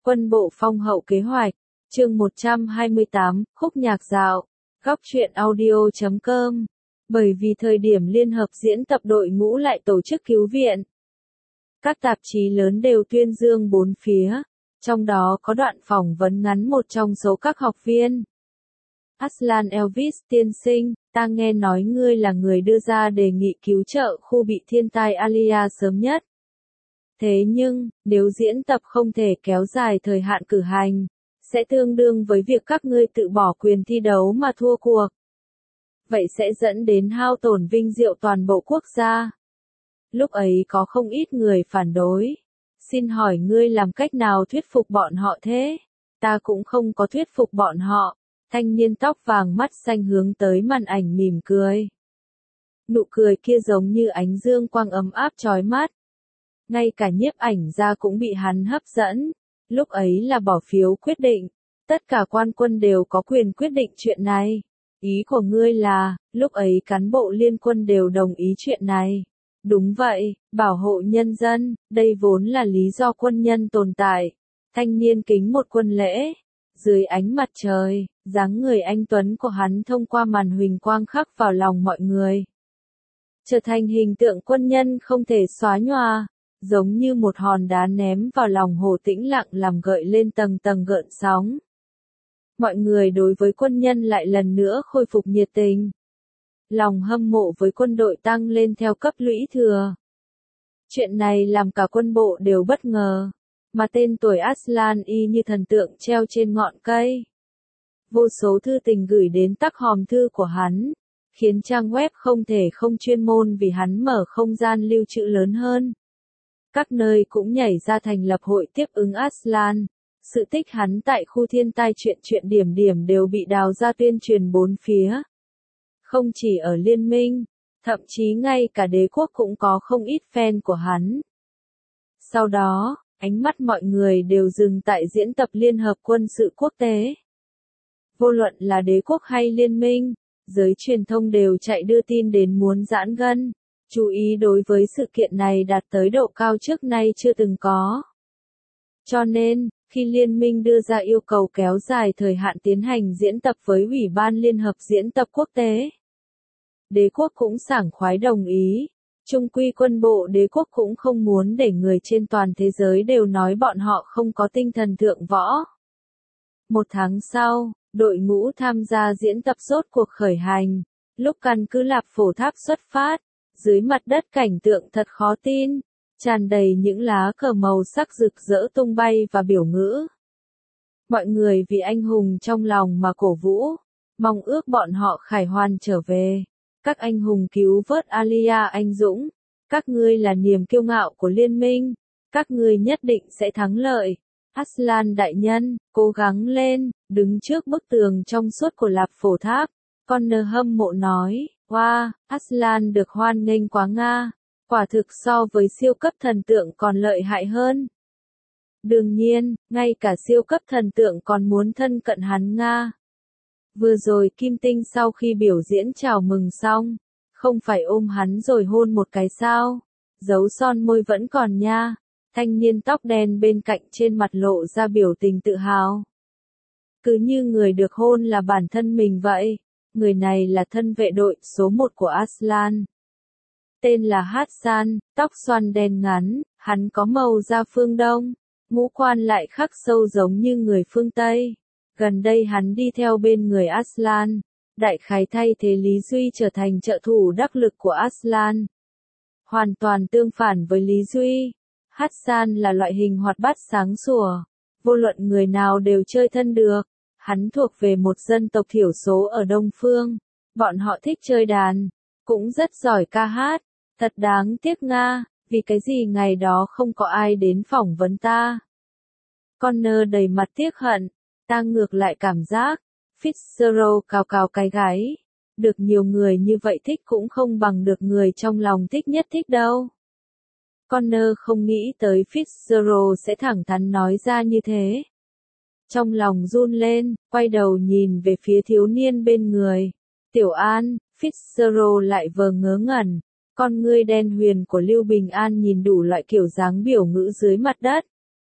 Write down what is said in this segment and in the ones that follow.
Quân bộ phong hậu kế hoạch, chương 128, khúc nhạc dạo, góc truyện audio.com. Bởi vì thời điểm liên hợp diễn tập đội ngũ lại tổ chức cứu viện. Các tạp chí lớn đều tuyên dương bốn phía, trong đó có đoạn phỏng vấn ngắn một trong số các học viên. Aslan Elvis tiên sinh, ta nghe nói ngươi là người đưa ra đề nghị cứu trợ khu bị thiên tai Alia sớm nhất. Thế nhưng, nếu diễn tập không thể kéo dài thời hạn cử hành, sẽ tương đương với việc các ngươi tự bỏ quyền thi đấu mà thua cuộc. Vậy sẽ dẫn đến hao tổn vinh diệu toàn bộ quốc gia. Lúc ấy có không ít người phản đối. Xin hỏi ngươi làm cách nào thuyết phục bọn họ thế? Ta cũng không có thuyết phục bọn họ. Thanh niên tóc vàng mắt xanh hướng tới màn ảnh mỉm cười. Nụ cười kia giống như ánh dương quang ấm áp chói mắt. Ngay cả nhiếp ảnh gia cũng bị hắn hấp dẫn. Lúc ấy là bỏ phiếu quyết định. Tất cả quan quân đều có quyền quyết định chuyện này. Ý của ngươi là, lúc ấy cán bộ liên quân đều đồng ý chuyện này. Đúng vậy, bảo hộ nhân dân, đây vốn là lý do quân nhân tồn tại. Thanh niên kính một quân lễ. Dưới ánh mặt trời, dáng người anh tuấn của hắn thông qua màn huỳnh quang khắc vào lòng mọi người. Trở thành hình tượng quân nhân không thể xóa nhòa, giống như một hòn đá ném vào lòng hồ tĩnh lặng làm gợi lên tầng tầng gợn sóng. Mọi người đối với quân nhân lại lần nữa khôi phục nhiệt tình. Lòng hâm mộ với quân đội tăng lên theo cấp lũy thừa. Chuyện này làm cả quân bộ đều bất ngờ. Mà tên tuổi Aslan y như thần tượng treo trên ngọn cây. Vô số thư tình gửi đến tắc hòm thư của hắn, khiến trang web không thể không chuyên môn vì hắn mở không gian lưu trữ lớn hơn. Các nơi cũng nhảy ra thành lập hội tiếp ứng Aslan. Sự tích hắn tại khu thiên tai chuyện điểm điểm đều bị đào ra tuyên truyền bốn phía. Không chỉ ở liên minh, thậm chí ngay cả đế quốc cũng có không ít fan của hắn. Sau đó, ánh mắt mọi người đều dừng tại diễn tập liên hợp quân sự quốc tế. Vô luận là đế quốc hay liên minh, giới truyền thông đều chạy đưa tin đến muốn giãn gân, chú ý đối với sự kiện này đạt tới độ cao trước nay chưa từng có. Cho nên, khi liên minh đưa ra yêu cầu kéo dài thời hạn tiến hành diễn tập với Ủy ban Liên hợp diễn tập quốc tế, đế quốc cũng sảng khoái đồng ý. Trung quy quân bộ đế quốc cũng không muốn để người trên toàn thế giới đều nói bọn họ không có tinh thần thượng võ. Một tháng sau, đội ngũ tham gia diễn tập rốt cuộc khởi hành. Lúc căn cứ Lạp Phổ Tháp xuất phát, dưới mặt đất cảnh tượng thật khó tin, tràn đầy những lá cờ màu sắc rực rỡ tung bay và biểu ngữ. Mọi người vì anh hùng trong lòng mà cổ vũ, mong ước bọn họ khải hoàn trở về. Các anh hùng cứu vớt Alia anh dũng, các ngươi là niềm kiêu ngạo của liên minh, các ngươi nhất định sẽ thắng lợi. Aslan đại nhân, cố gắng lên, đứng trước bức tường trong suốt của Lạp Phổ Tháp. Connor hâm mộ nói, wow, Aslan được hoan nghênh quá Nga, quả thực so với siêu cấp thần tượng còn lợi hại hơn. Đương nhiên, ngay cả siêu cấp thần tượng còn muốn thân cận hắn Nga. Vừa rồi Kim Tinh sau khi biểu diễn chào mừng xong, không phải ôm hắn rồi hôn một cái sao, dấu son môi vẫn còn nha. Thanh niên tóc đen bên cạnh trên mặt lộ ra biểu tình tự hào. Cứ như người được hôn là bản thân mình vậy, người này là thân vệ đội số 1 của Aslan. Tên là Hassan, tóc xoăn đen ngắn, hắn có màu da phương Đông, ngũ quan lại khắc sâu giống như người phương Tây. Gần đây hắn đi theo bên người Aslan, đại khái thay thế Lý Duy trở thành trợ thủ đắc lực của Aslan. Hoàn toàn tương phản với Lý Duy, Hassan là loại hình hoạt bát sáng sủa, vô luận người nào đều chơi thân được. Hắn thuộc về một dân tộc thiểu số ở Đông Phương, bọn họ thích chơi đàn, cũng rất giỏi ca hát. Thật đáng tiếc Nga, vì cái gì ngày đó không có ai đến phỏng vấn ta. Connor đầy mặt tiếc hận, ta ngược lại cảm giác, Fitzgerald cào cào cái gáy, được nhiều người như vậy thích cũng không bằng được người trong lòng thích nhất thích đâu. Connor không nghĩ tới Fitzgerald sẽ thẳng thắn nói ra như thế. Trong lòng run lên, quay đầu nhìn về phía thiếu niên bên người. Tiểu An, Fitzgerald lại vờ ngớ ngẩn. Con ngươi đen huyền của Lưu Bình An nhìn đủ loại kiểu dáng biểu ngữ dưới mặt đất.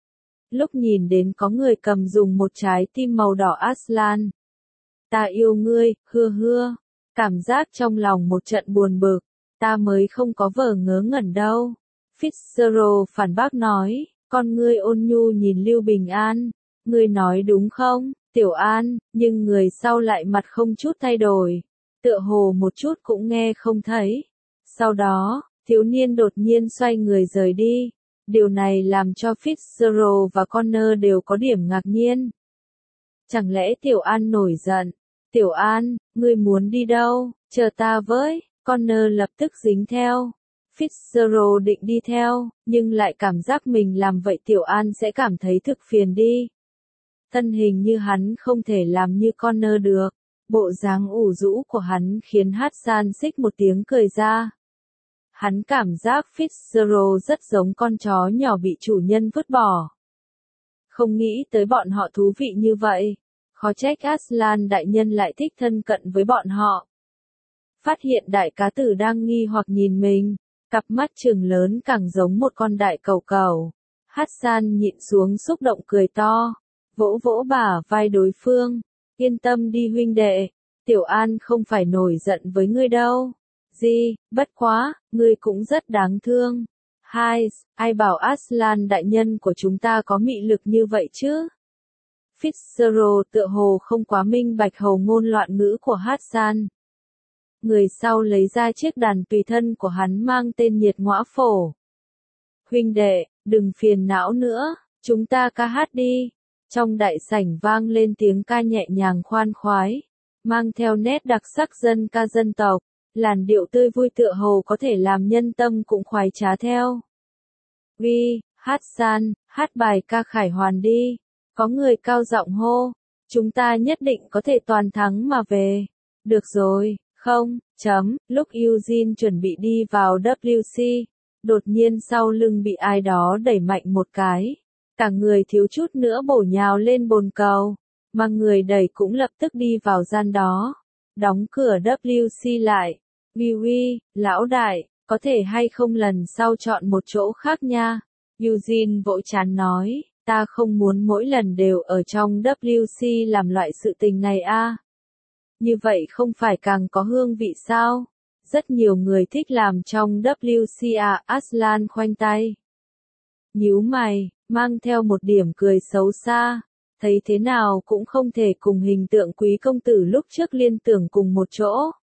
lúc nhìn đến có người cầm dùng một trái tim màu đỏ Aslan. Ta yêu ngươi, hưa hưa. Cảm giác trong lòng một trận buồn bực, ta mới không có vờ ngớ ngẩn đâu. Fitzgerald phản bác nói, con ngươi ôn nhu nhìn Lưu Bình An, ngươi nói đúng không, Tiểu An, nhưng người sau lại mặt không chút thay đổi, tựa hồ một chút cũng nghe không thấy. Sau đó, thiếu niên đột nhiên xoay người rời đi, điều này làm cho Fitzgerald và Connor đều có điểm ngạc nhiên. Chẳng lẽ Tiểu An nổi giận? Tiểu An, ngươi muốn đi đâu, chờ ta với, Connor lập tức dính theo. Fitzgerald định đi theo, nhưng lại cảm giác mình làm vậy Tiểu An sẽ cảm thấy thực phiền đi. Thân hình như hắn không thể làm như Connor được, bộ dáng ủ rũ của hắn khiến Hassan xích một tiếng cười ra. Hắn cảm giác Fitzgerald rất giống con chó nhỏ bị chủ nhân vứt bỏ. Không nghĩ tới bọn họ thú vị như vậy. Khó trách Aslan đại nhân lại thích thân cận với bọn họ. Phát hiện đại cá tử đang nghi hoặc nhìn mình, cặp mắt trừng lớn càng giống một con đại cẩu cẩu. Hassan nhịn xuống xúc động cười to, vỗ vỗ bả vai đối phương, yên tâm đi huynh đệ, Tiểu An không phải nổi giận với ngươi đâu. Gì, bất quá, ngươi cũng rất đáng thương. Hai, ai bảo Aslan đại nhân của chúng ta có mị lực như vậy chứ? Fitzgerald tựa hồ không quá minh bạch hầu ngôn loạn ngữ của Hassan. Người sau lấy ra chiếc đàn tùy thân của hắn mang tên Nhiệt Ngõa Phổ. Huynh đệ, đừng phiền não nữa, chúng ta ca hát đi. Trong đại sảnh vang lên tiếng ca nhẹ nhàng khoan khoái, mang theo nét đặc sắc dân ca dân tộc, làn điệu tươi vui tựa hồ có thể làm nhân tâm cũng khoái trá theo. Vi, Hassan, hát bài ca khải hoàn đi. Có người cao giọng hô, chúng ta nhất định có thể toàn thắng mà về. Được rồi, không, lúc Eugene chuẩn bị đi vào WC, đột nhiên sau lưng bị ai đó đẩy mạnh một cái. Cả người thiếu chút nữa bổ nhào lên bồn cầu, mà người đẩy cũng lập tức đi vào gian đó. Đóng cửa WC lại. Vivi, lão đại, có thể hay không lần sau chọn một chỗ khác nha. Eugene vỗ trán nói. Ta không muốn mỗi lần đều ở trong WC làm loại sự tình này a. Như vậy không phải càng có hương vị sao? Rất nhiều người thích làm trong WC à, Aslan khoanh tay. Nhíu mày, mang theo một điểm cười xấu xa. Thấy thế nào cũng không thể cùng hình tượng quý công tử lúc trước liên tưởng cùng một chỗ.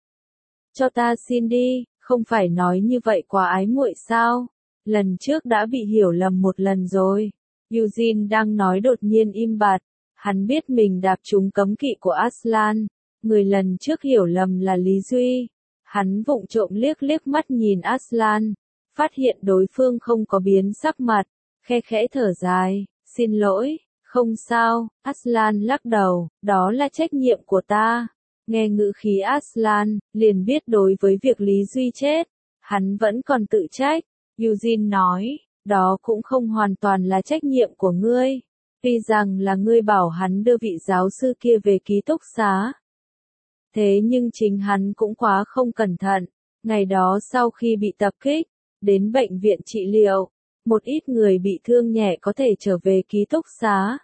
Cho ta xin đi, không phải nói như vậy quá ái muội sao? Lần trước đã bị hiểu lầm một lần rồi. Eugene đang nói đột nhiên im bặt, hắn biết mình đạp trúng cấm kỵ của Aslan, người lần trước hiểu lầm là Lý Duy. Hắn vụng trộm liếc liếc mắt nhìn Aslan, phát hiện đối phương không có biến sắc mặt, khe khẽ thở dài, xin lỗi, không sao, Aslan lắc đầu, đó là trách nhiệm của ta. Nghe ngữ khí Aslan, liền biết đối với việc Lý Duy chết, hắn vẫn còn tự trách. Eugene nói. Đó cũng không hoàn toàn là trách nhiệm của ngươi. Tuy rằng là ngươi bảo hắn đưa vị giáo sư kia về ký túc xá. Thế nhưng chính hắn cũng quá không cẩn thận. Ngày đó sau khi bị tập kích, đến bệnh viện trị liệu, một ít người bị thương nhẹ có thể trở về ký túc xá.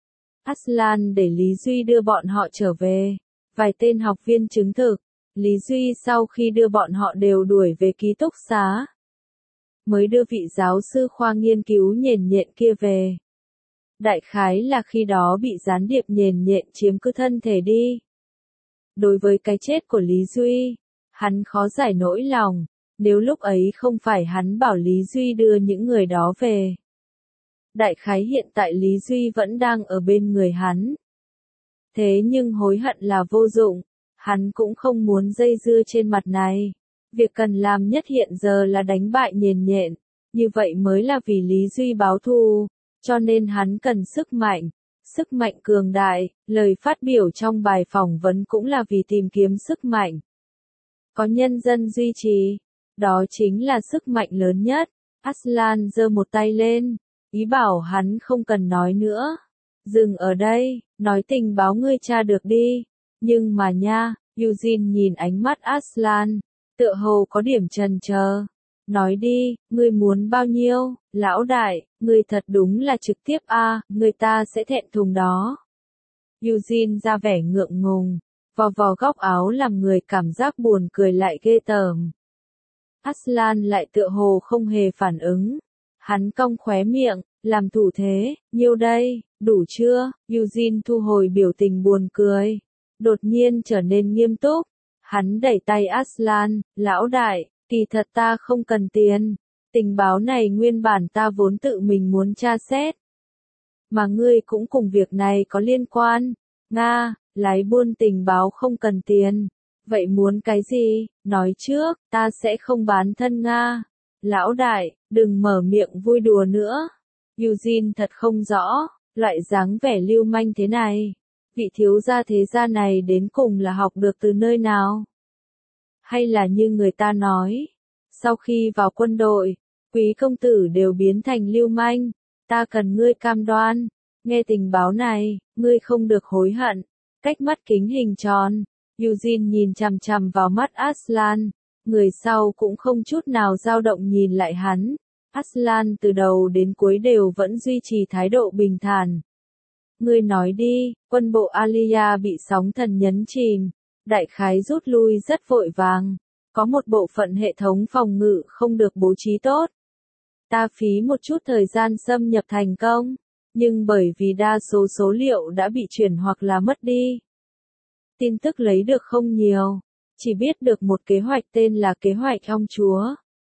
Aslan để Lý Duy đưa bọn họ trở về. Vài tên học viên chứng thực, Lý Duy sau khi đưa bọn họ đều đuổi về ký túc xá. Mới đưa vị giáo sư khoa nghiên cứu nhện nhện kia về. Đại khái là khi đó bị gián điệp nhện nhện chiếm cứ thân thể đi. Đối với cái chết của Lý Duy, hắn khó giải nỗi lòng, nếu lúc ấy không phải hắn bảo Lý Duy đưa những người đó về. Đại khái hiện tại Lý Duy vẫn đang ở bên người hắn. Thế nhưng hối hận là vô dụng, hắn cũng không muốn dây dưa trên mặt này. Việc cần làm nhất hiện giờ là đánh bại nhện nhện, như vậy mới là vì Lý Duy báo thù, cho nên hắn cần sức mạnh cường đại, lời phát biểu trong bài phỏng vấn cũng là vì tìm kiếm sức mạnh. Có nhân dân duy trì, đó chính là sức mạnh lớn nhất. Aslan giơ một tay lên, ý bảo hắn không cần nói nữa. Dừng ở đây, nói tình báo ngươi tra được đi. Nhưng mà nha, Eugene nhìn ánh mắt Aslan, tựa hồ có điểm chần chờ. Nói đi, ngươi muốn bao nhiêu, lão đại, ngươi thật đúng là trực tiếp a, người ta sẽ thẹn thùng đó. Eugene ra vẻ ngượng ngùng, vò vò góc áo làm người cảm giác buồn cười lại ghê tởm. Aslan lại tựa hồ không hề phản ứng. Hắn cong khóe miệng, làm thủ thế, nhiêu đây, đủ chưa? Eugene thu hồi biểu tình buồn cười. Đột nhiên trở nên nghiêm túc. Hắn đẩy tay Aslan, lão đại, kỳ thật ta không cần tiền. Tình báo này nguyên bản ta vốn tự mình muốn tra xét. Mà ngươi cũng cùng việc này có liên quan. Nga, lái buôn tình báo không cần tiền. Vậy muốn cái gì? Nói trước, ta sẽ không bán thân Nga. Lão đại, đừng mở miệng vui đùa nữa. Eugene thật không rõ, loại dáng vẻ lưu manh thế này. Vị thiếu gia thế gia này đến cùng là học được từ nơi nào? Hay là như người ta nói, sau khi vào quân đội, quý công tử đều biến thành lưu manh, ta cần ngươi cam đoan. Nghe tình báo này, ngươi không được hối hận. Cách mắt kính hình tròn, Eugene nhìn chằm chằm vào mắt Aslan, người sau cũng không chút nào dao động nhìn lại hắn. Aslan từ đầu đến cuối đều vẫn duy trì thái độ bình thản. Ngươi nói đi, quân bộ Alia bị sóng thần nhấn chìm, đại khái rút lui rất vội vàng, có một bộ phận hệ thống phòng ngự không được bố trí tốt. Ta phí một chút thời gian xâm nhập thành công, nhưng bởi vì đa số số liệu đã bị chuyển hoặc là mất đi. Tin tức lấy được không nhiều, chỉ biết được một kế hoạch tên là kế hoạch ong chúa.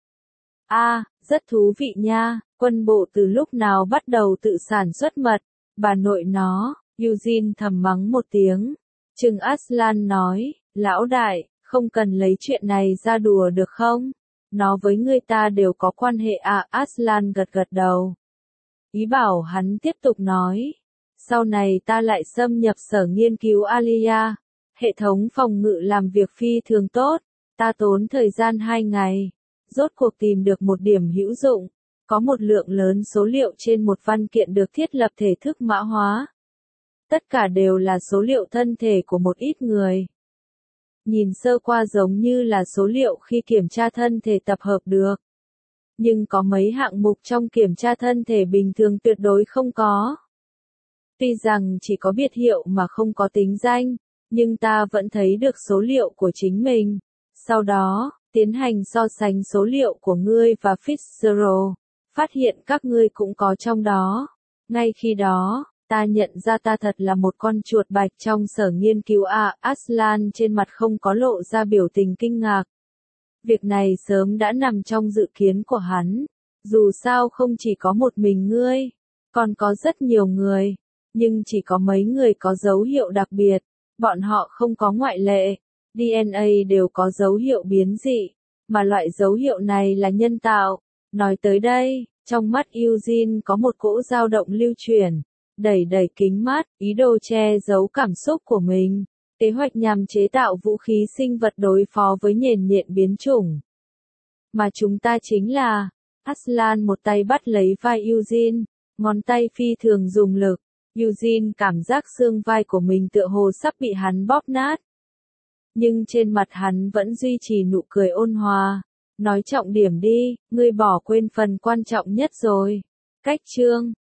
Rất thú vị nha, quân bộ từ lúc nào bắt đầu tự sản xuất mật, bà nội nó, Eugene thầm mắng một tiếng. Trừng Aslan nói, lão đại, không cần lấy chuyện này ra đùa được không? Nó với người ta đều có quan hệ Aslan gật gật đầu. Ý bảo hắn tiếp tục nói. Sau này ta lại xâm nhập sở nghiên cứu Alia. Hệ thống phòng ngự làm việc phi thường tốt. Ta tốn thời gian 2 ngày. Rốt cuộc tìm được một điểm hữu dụng. Có một lượng lớn số liệu trên một văn kiện được thiết lập thể thức mã hóa. Tất cả đều là số liệu thân thể của một ít người. Nhìn sơ qua giống như là số liệu khi kiểm tra thân thể tập hợp được. Nhưng có mấy hạng mục trong kiểm tra thân thể bình thường tuyệt đối không có. Tuy rằng chỉ có biệt hiệu mà không có tính danh, nhưng ta vẫn thấy được số liệu của chính mình. Sau đó, tiến hành so sánh số liệu của ngươi và Fitzgerald, phát hiện các ngươi cũng có trong đó. Ngay khi đó, ta nhận ra ta thật là một con chuột bạch trong sở nghiên cứu Aslan trên mặt không có lộ ra biểu tình kinh ngạc. Việc này sớm đã nằm trong dự kiến của hắn. Dù sao không chỉ có một mình ngươi, còn có rất nhiều người, nhưng chỉ có mấy người có dấu hiệu đặc biệt, bọn họ không có ngoại lệ. DNA đều có dấu hiệu biến dị, mà loại dấu hiệu này là nhân tạo. Nói tới đây, trong mắt Eugene có một cỗ dao động lưu chuyển, đẩy đẩy kính mắt, ý đồ che giấu cảm xúc của mình. Kế hoạch nhằm chế tạo vũ khí sinh vật đối phó với nhện biến chủng. Mà chúng ta chính là, Aslan một tay bắt lấy vai Eugene, ngón tay phi thường dùng lực. Eugene cảm giác xương vai của mình tựa hồ sắp bị hắn bóp nát. Nhưng trên mặt hắn vẫn duy trì nụ cười ôn hòa. Nói trọng điểm đi, ngươi bỏ quên phần quan trọng nhất rồi. Cách chương